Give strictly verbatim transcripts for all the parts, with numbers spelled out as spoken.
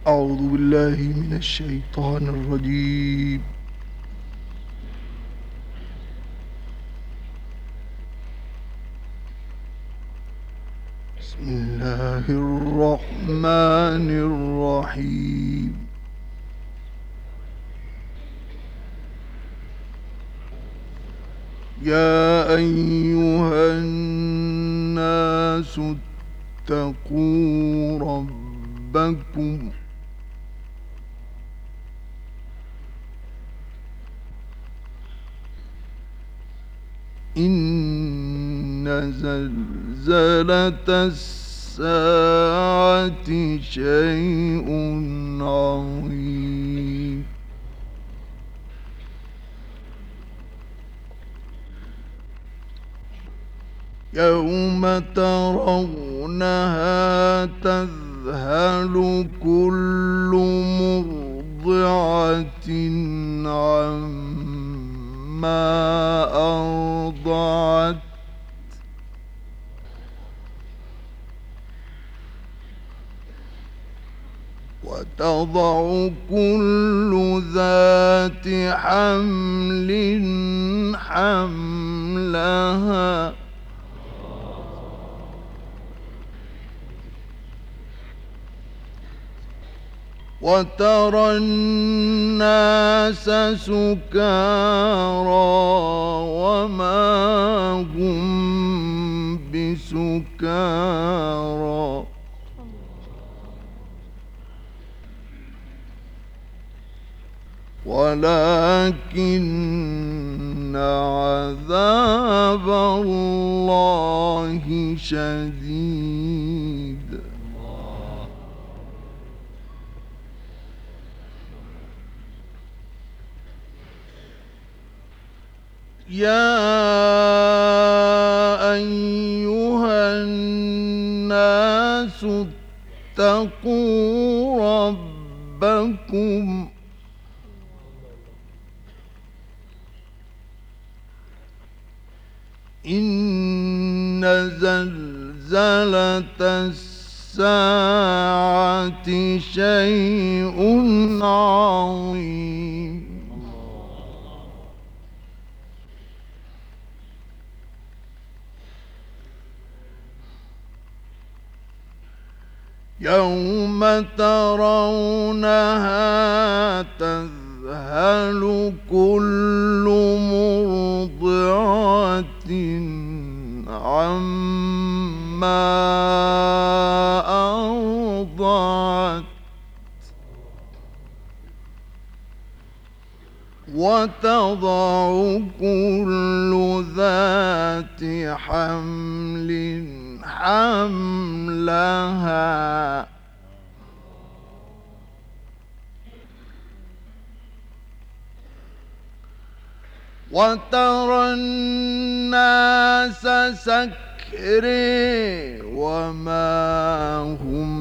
أعوذ بالله من الشيطان الرجيم. بسم الله الرحمن الرحيم. يا أيها الناس اتقوا ربكم إن زلزلة الساعة شيء عظيم. يوم ترونها تذهل كل مرضعة عما أرضعت وتضع كل ذات حمل حملها وترى الناس سكارى وما هم بسكارى ولكن عذاب الله شديد. يا أيها الناس اتقوا ربكم إن زلزلة الساعة شيء عظيم. يوم ترونها تذهل كل مرضعة عما أرضعت وتضع كل ذات حمل حملها وترى الناس سكري وما هم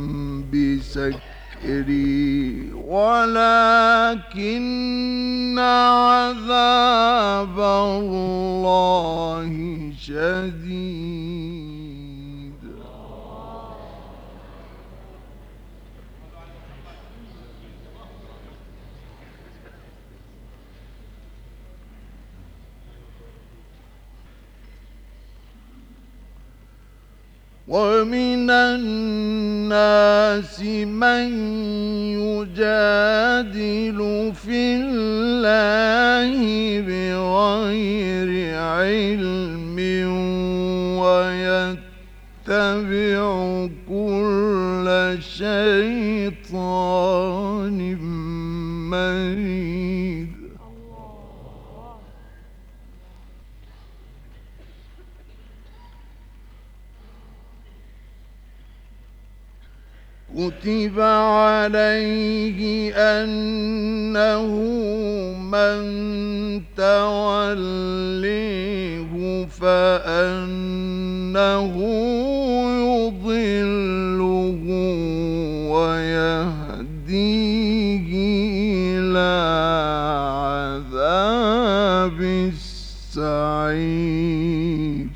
بسكري ولكن عذاب الله شديد. ومن الناس من يجادل في الله بغير علم ويتبع كل شيطان مريد. كتب عليه أنه من توليه فأنه يضله ويهديه إلى عذاب السعير.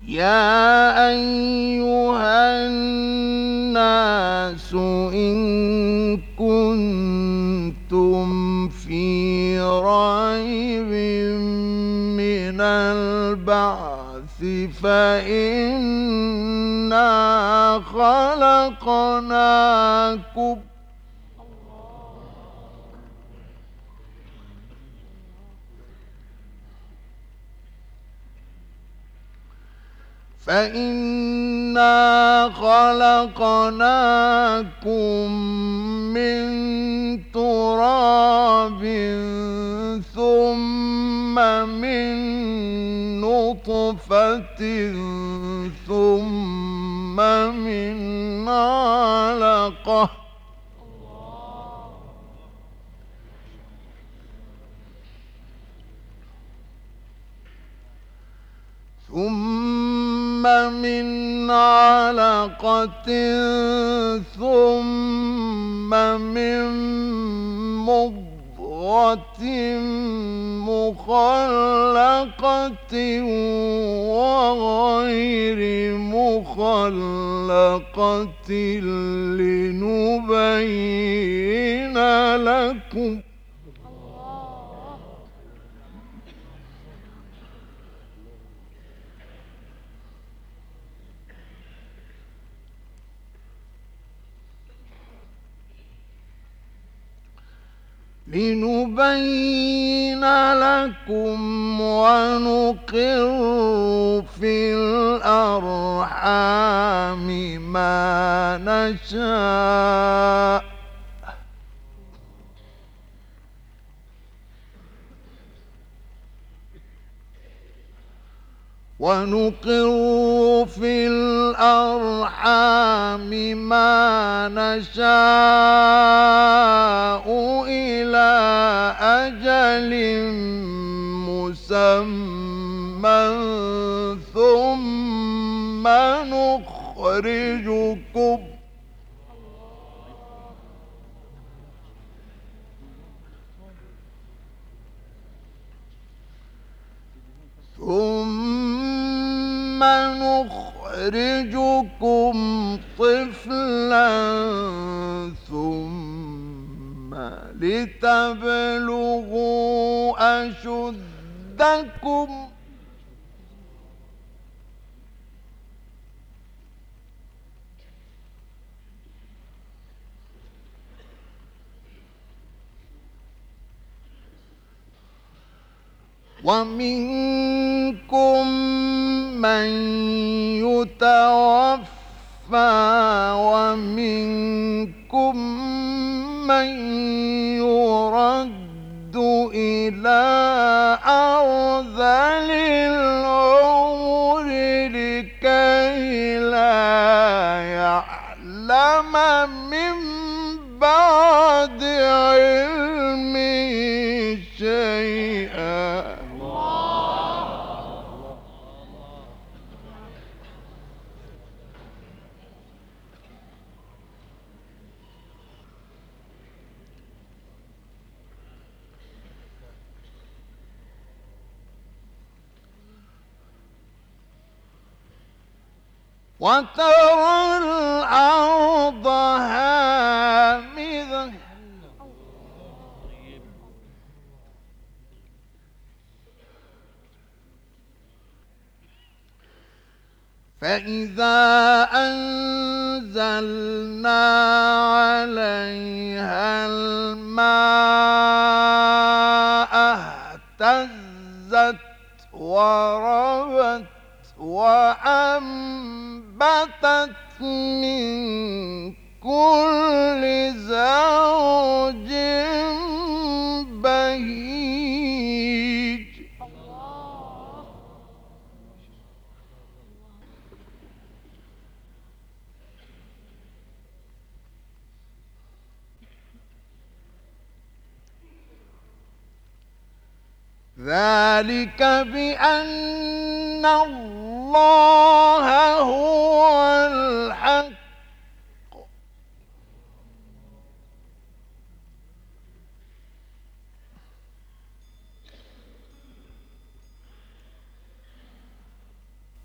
يا أيها الناس إن كنتم في ريب من البعث فإنا خلقناكم فإنا خلقناكم من تراب ثم من نطفة ثم من علقة ثم من علقة ثم من مضغة مخلقة وغير مخلقة لنبين لكم لنبين لكم ونقر في الأرحام ما نشاء ونقر في الأرحام ما نشاء إلى أجل مسمى ثم نخرجكم ثم نخرجكم طفلا ثم لتبلغوا أشدكم ومنكم من يتوفى ومنكم من يرد إلى أرذل العمر لكي لا يعلم من بعد علم شيئا وترى الأرض هامدة فإذا أنزلنا عليها الماء اهتزت وربت وأنبتت من كل زوج بهيج ذلك بأن الله هو الحق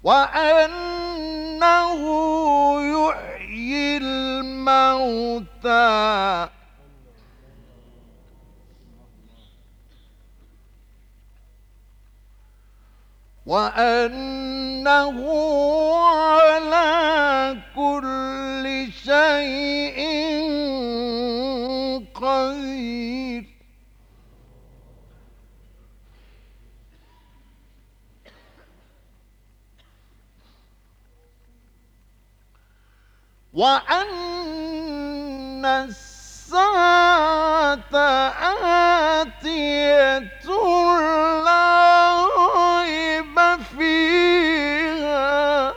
وأنه يحيي الموتى وأنه على كل شيء قدير. وأن الساعة آتية لا ريب فيها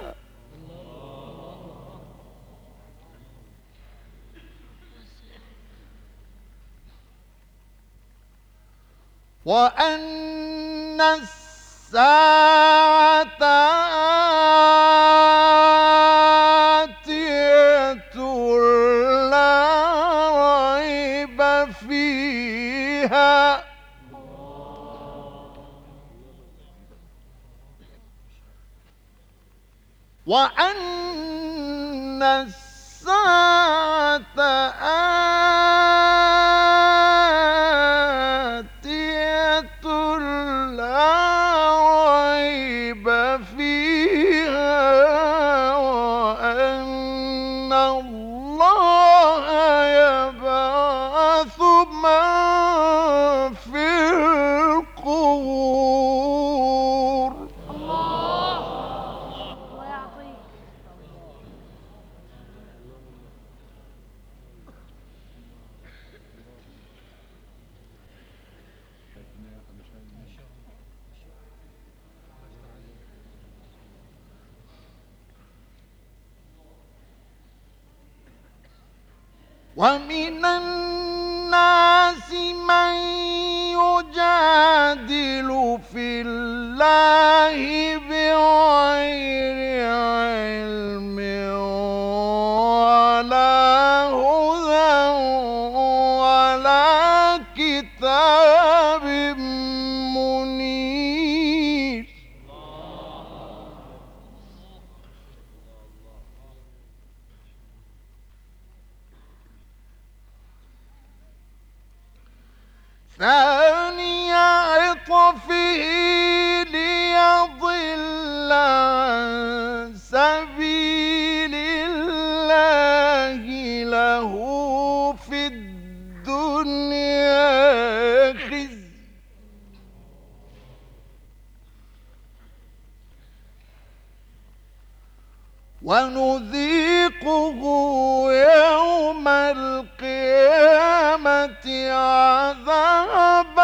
وأن الساعة آتية لا ريب فيها وأن الساعة آتية لا ريب فيها وأن الله يبعث من في القبور. الله الله يعطيك. ومن الناس من يجادل في الله بغير علم ولا هدى ولا كتاب منير. ثاني عطفه ليضل عن سبيل الله له في الدنيا خزي ونذيقه يوم القيامة عذاب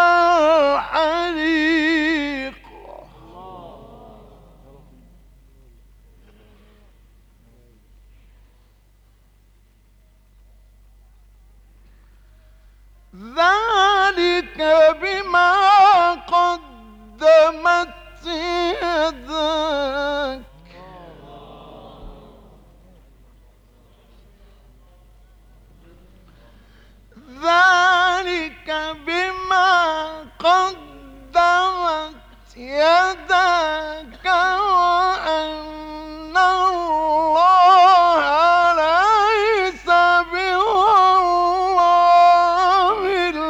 الحريق. ذلك بما قدمت يداك ذلك بما قدمت يداك وأن الله ليس بظلام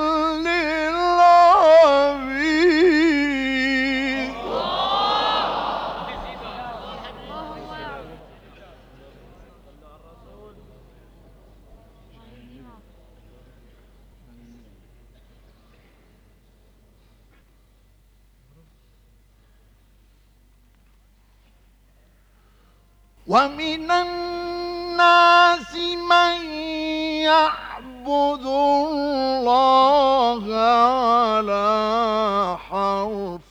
للعبيد. ومن الناس من يعبد الله على حرف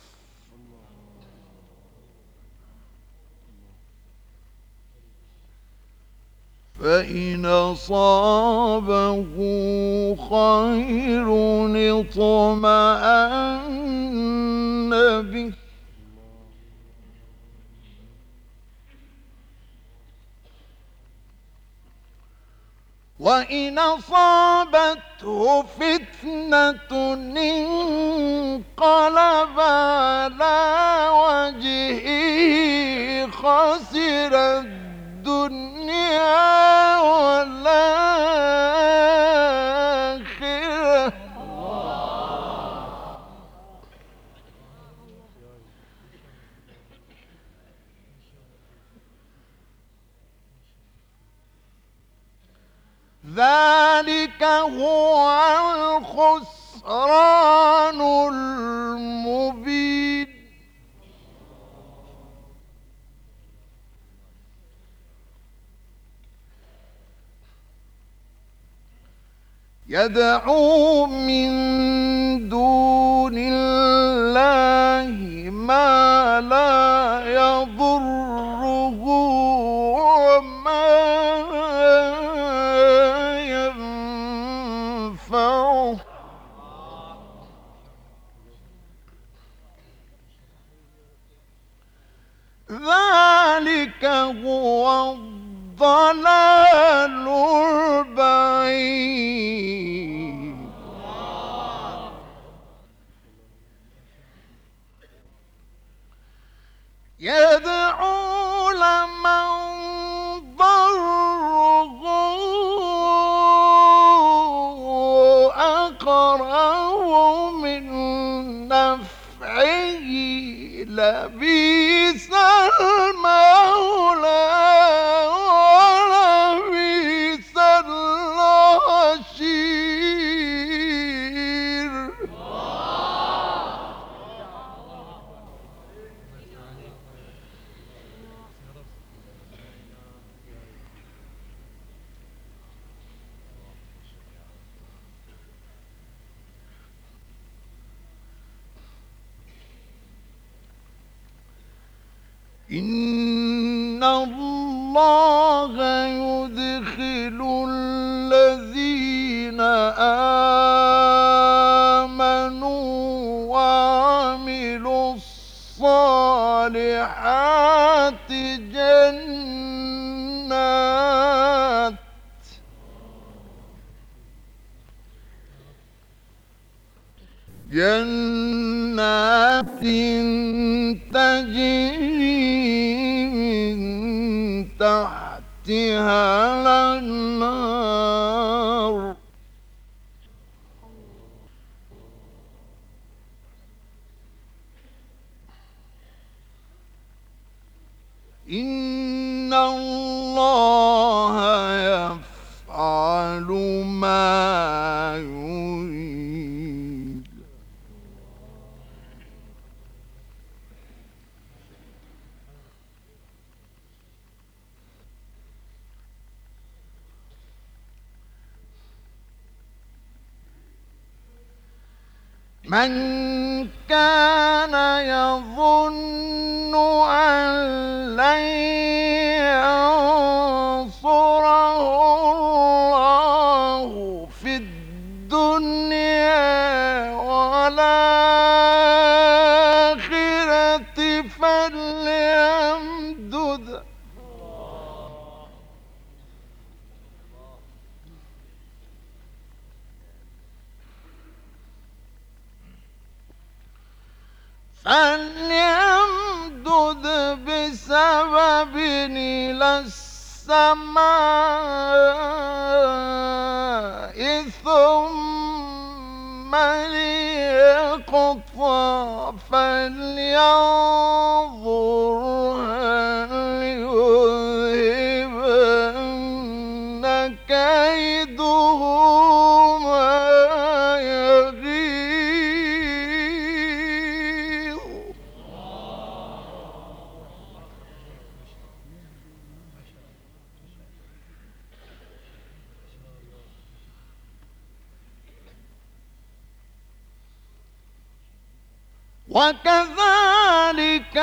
فإن أصابه خير اطمأن به وإن أصابته فتنة انقلب على وجهه خاسرا الخسران المبين يدعو من دون الله ما لا يضره وما ينفعه ذلك هو الضلال البعيد يدعو لمن ضره أقرب من نفعه لبئس المولى ولبئس العشير إن الله يدخل الذين آمنوا وعملوا الصالحات جنات جنات تجري من تحتها الأنهار إن الله يفعل ما يريد من كان يظن أن لن ينصره الله في الدنيا والآخرة فليمدد فليمدد بسبب إلى السماء ثم ليقطع فلينظر هل يذهبن كيده ما يغيظ وكذلك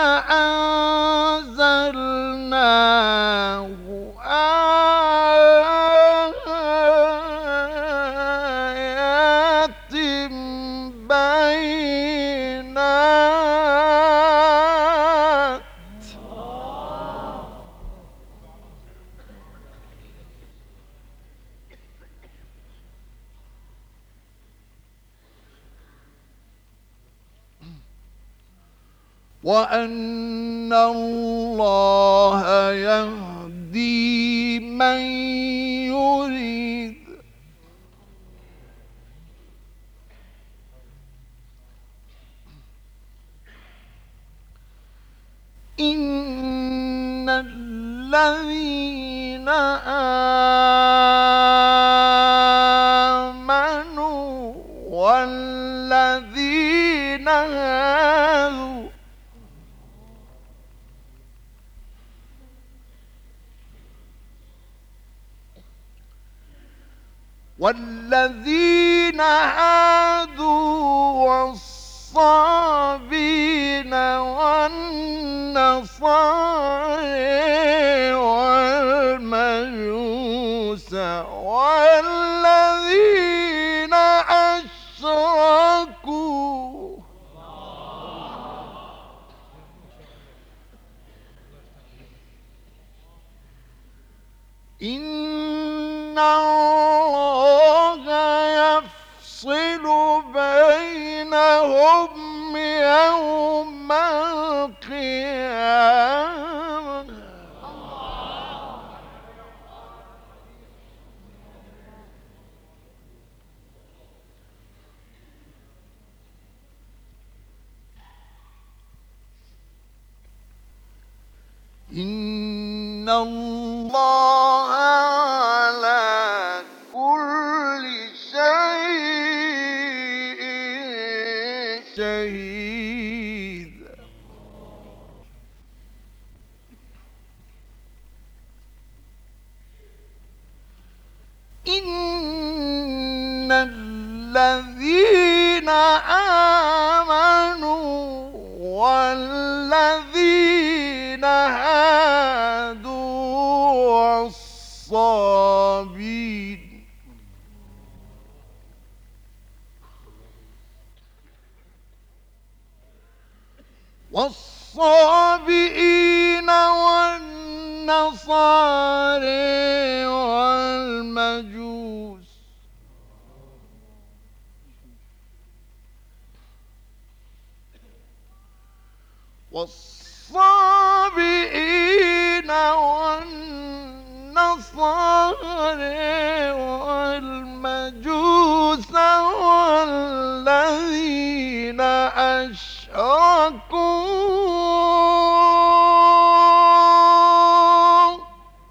أنزلناه آيات بينات وأن الله يهدي من يريد إن الذين آمنوا والذين هادوا والذين هادوا والصابين والنصارى والمجوس والذين أشركوا إن الله يفصل بينهم يوم القيامة إن الله على كل شيء شهيد إن الذين آمنوا والذين هادوا والصابين والصابئين والنصارى والمجوس والصابئين والنصارى والمجوس والذين أشركوا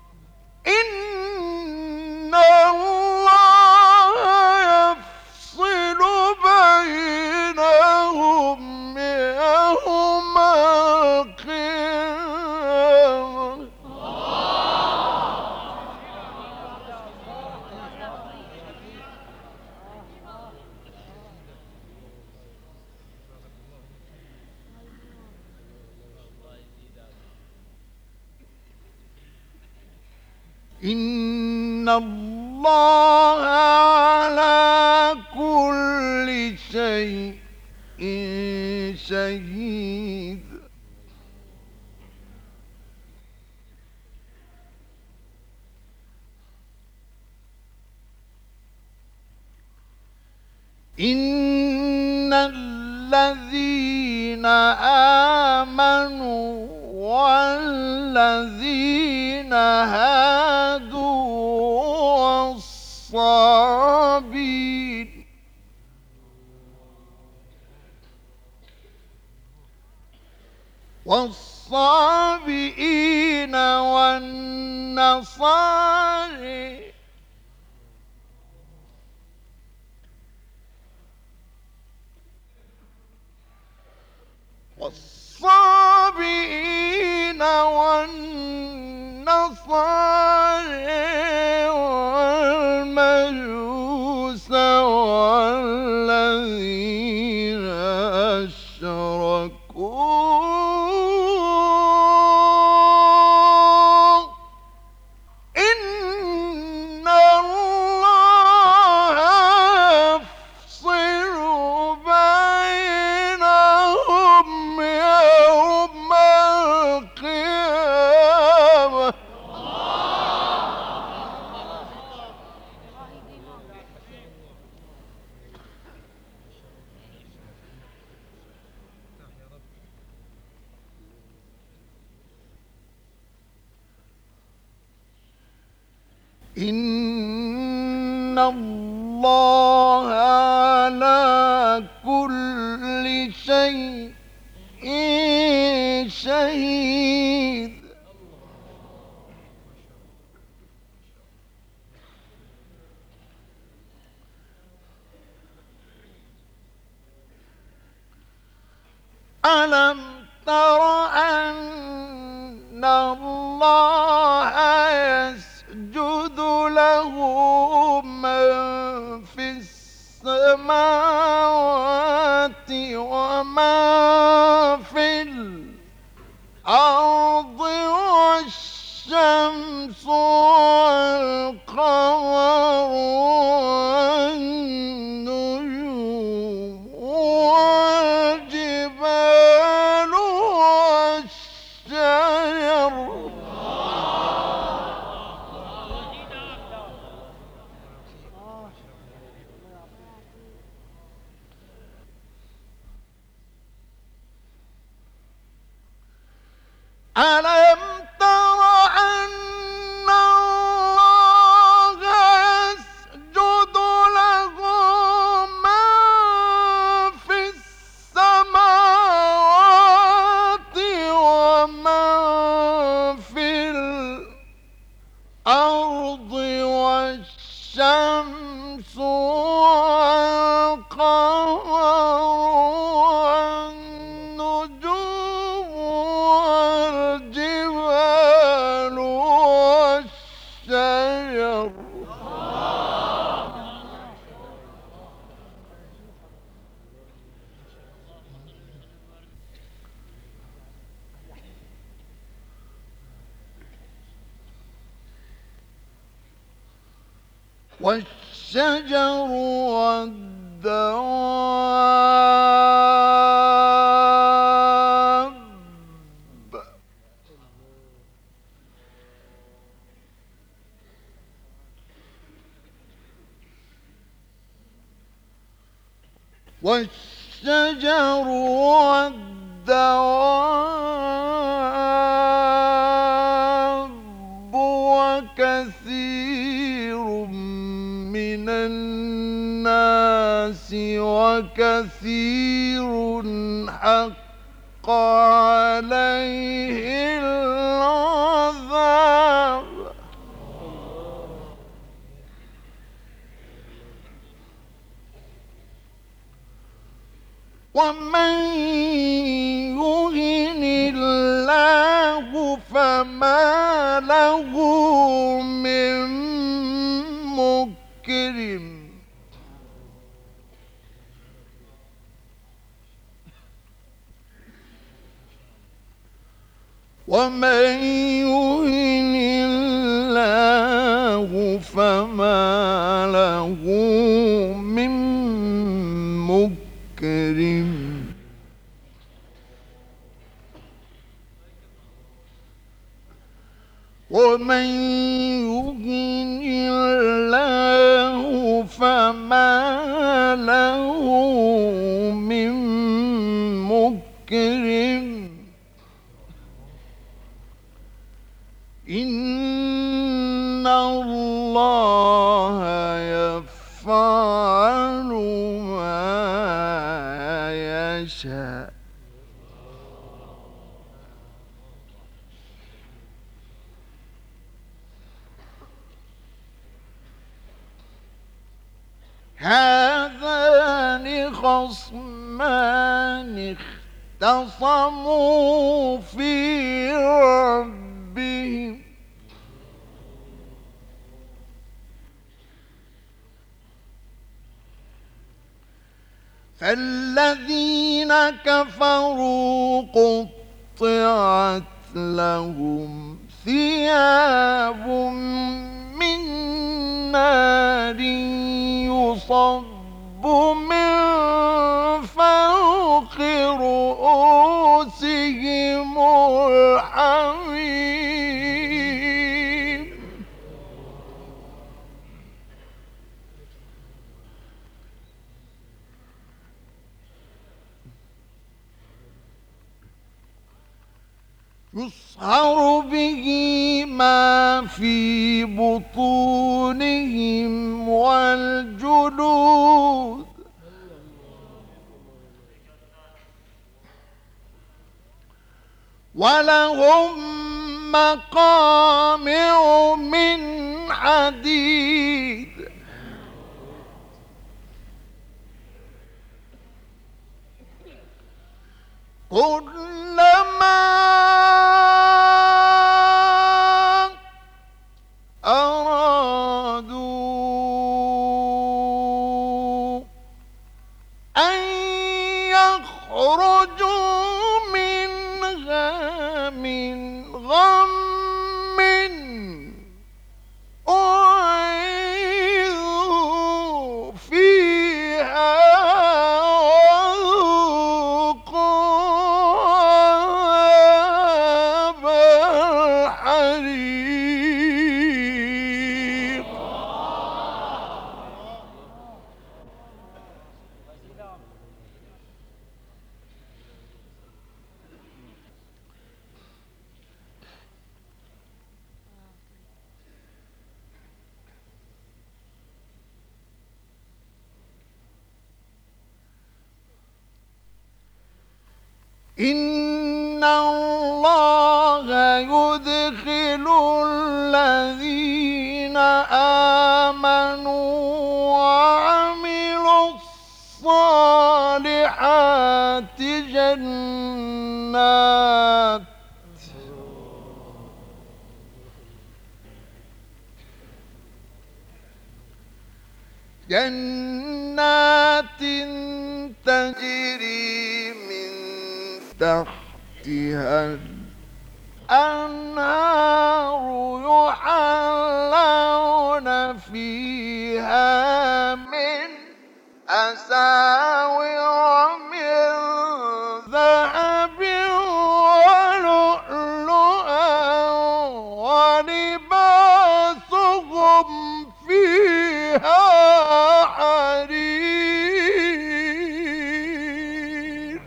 إن الله يفصل بينهم يوم القيامة إن الله على كل شيء شهيد إن الذين آمنوا والذين هادوا والصابين والصابئين والنصارى والصابئين والنصارى والمجوس والذين أشركوا إن الله يفصل بينهم يوم القيامة إن الله على كل شيء شهيد ألم تر أن الله يسجد له من في السماوات ومن في الأرض والشمس والقمر والنجوم والجبال والشجر ألم تر أن الله يسجد له من في السماوات ومن في الأرض والشمس والقمر والنجوم والجبال والشجر والشجر والدواب والشجر والدواب وكثير من الناس وكثير حق عليه العذاب ومن يهن الله فما له من مكرم ومن يهن الله فما له من مكرم ومن يهن الله فما له من مكرم إن الله يفعل ما يشاء هذان خصمان اختصموا في ربهم فالذين كفروا قطعت لهم ثياب من نار يصب من فوق رؤوسهم الحميم يصهر به ما في بطونهم والجلود ولهم مقامع من حديد كلما أرادوا أن يخرجوا منها من غم أعيذوا فيها وذوقوا عذاب الحريق. إن الله يدخل الذين آمنوا وعملوا الصالحات جنات جنات تجري من تحتها الأنهار يحلون فيها من أساور من ذهب ولؤلؤا ولباسهم فيها حرير.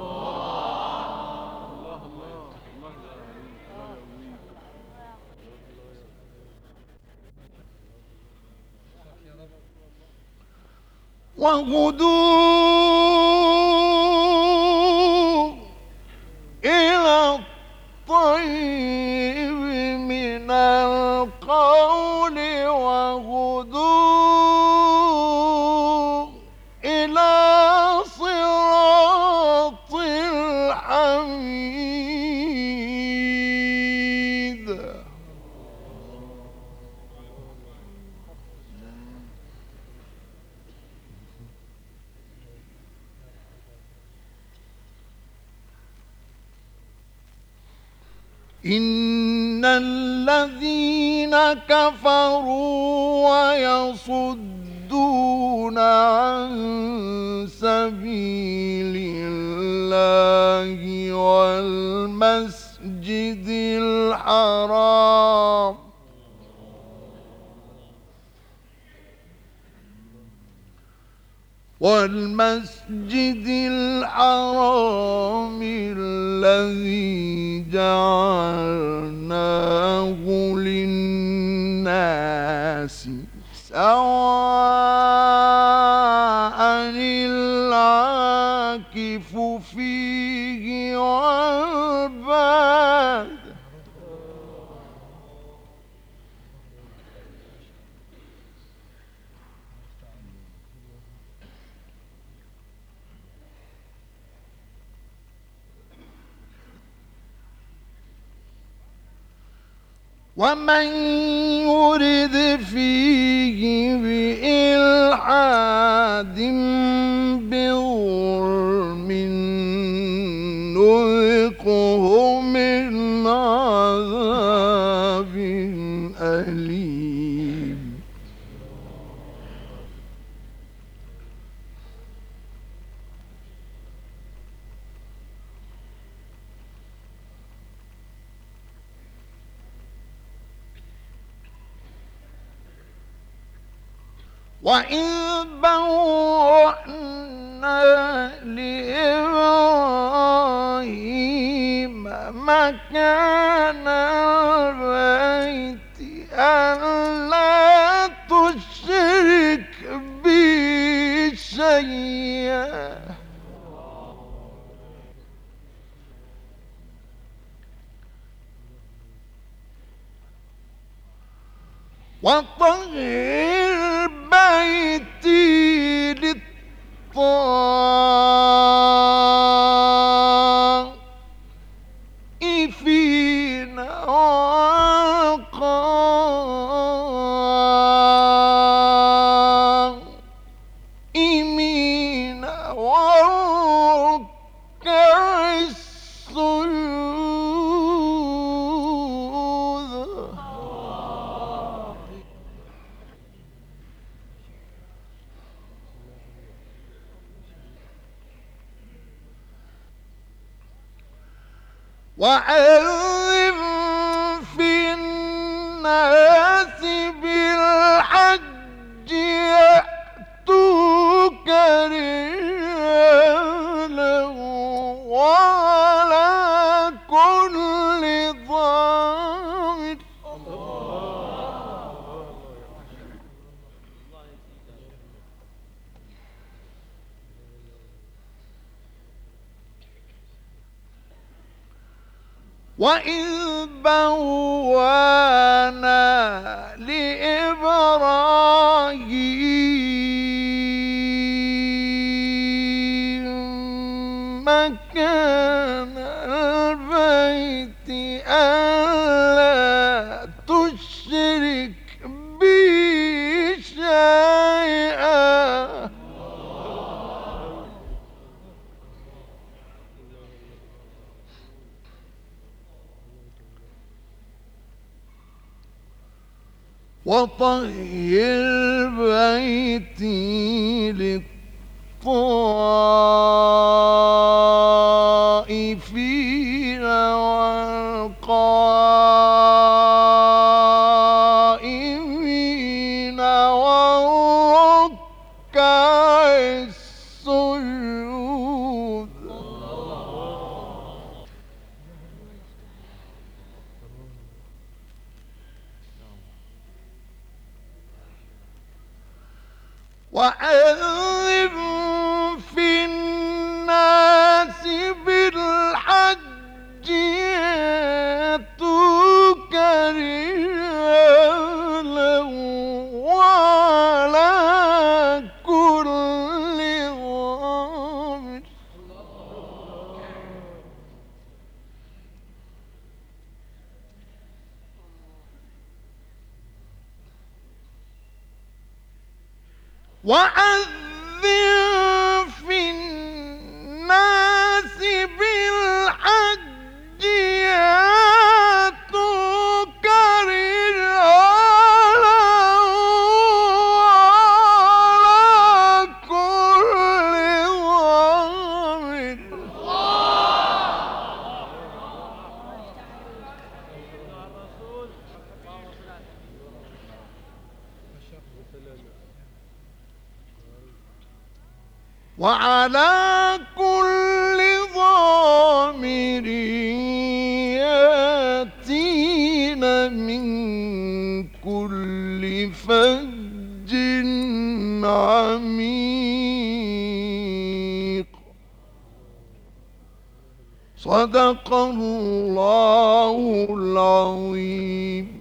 وهدوا إلى الطيب من القول وهدوا إلى صراط الحميد. إن الذين كفروا ويصدون عن سبيل الله والمسجد الحرام والمسجد الحرام الذي جعلناه للناس سواء العاكف فيه والباد. ومن يرد فيه بإلحاد بظلم نذقه من عذاب أليم. وإذ بوأنا لإبراهيم مكان البيت ألا تشرك بي شيئا وطهر بيتي للطائفين والركع السجود وأذن في الناس بالحج يأتوك رجالا وعلى كل ضامر وإذ بوّأنا لإبراهيم مكان البيت ألا تشرك بي شيئا وطهر بيتي للطائفين والقائمين والركع السجود وأذن في الناس بالحج يأتوك رجالا وعلى كل ضامر وأذن في الناس بالحج يأتوك رجالا وعلى كل ضامر وعلى كل ضامر يأتين من كل فج عميق صدق الله العظيم.